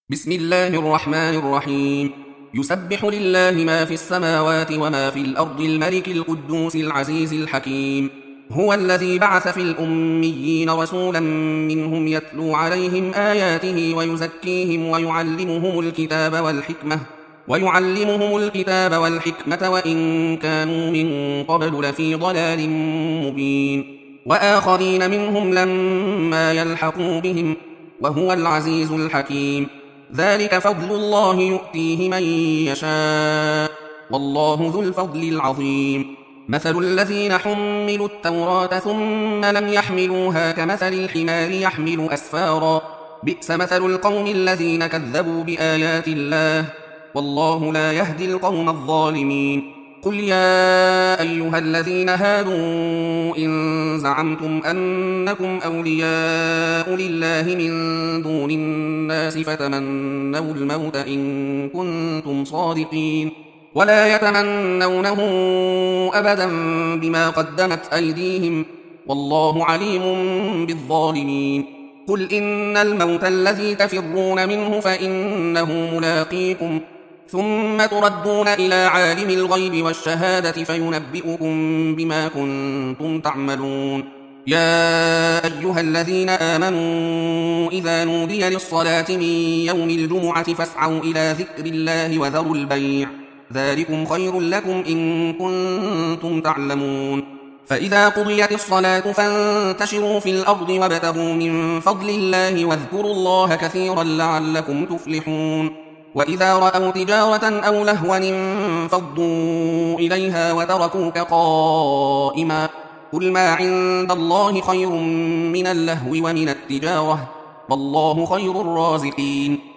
بسم الله الرحمن الرحيم. يسبح لله ما في السماوات وما في الأرض الملك القدوس العزيز الحكيم. هو الذي بعث في الأميين رسولا منهم يتلو عليهم آياته ويزكيهم ويعلمهم الكتاب والحكمة وإن كانوا من قبل لفي ضلال مبين، وآخرين منهم لما يلحقوا بهم، وهو العزيز الحكيم. ذلك فضل الله يؤتيه من يشاء، والله ذو الفضل العظيم. مثل الذين حملوا التوراة ثم لم يحملوها كمثل الحمار يحمل أسفارا، بئس مثل القوم الذين كذبوا بآيات الله، والله لا يهدي القوم الظالمين. قل يا أيها الذين هادوا إن زعمتم أنكم أولياء لله من دون الناس فتمنوا الموت إن كنتم صادقين، ولا يتمنونه أبدا بما قدمت أيديهم، والله عليم بالظالمين. قل إن الموت الذي تفرون منه فإنه ملاقيكم، ثم تردون إلى عالم الغيب والشهادة فينبئكم بما كنتم تعملون. يا أيها الذين آمنوا إذا نودي للصلاة من يوم الجمعة فاسعوا إلى ذكر الله وذروا البيع، ذلكم خير لكم إن كنتم تعلمون. فإذا قضيت الصلاة فانتشروا في الأرض وابتغوا من فضل الله واذكروا الله كثيرا لعلكم تفلحون. وإذا رأوا تجارة أو لهوا انفضوا إليها وتركوك قائما، قل ما عند الله خير من اللهو ومن التجارة، والله خير الرازقين.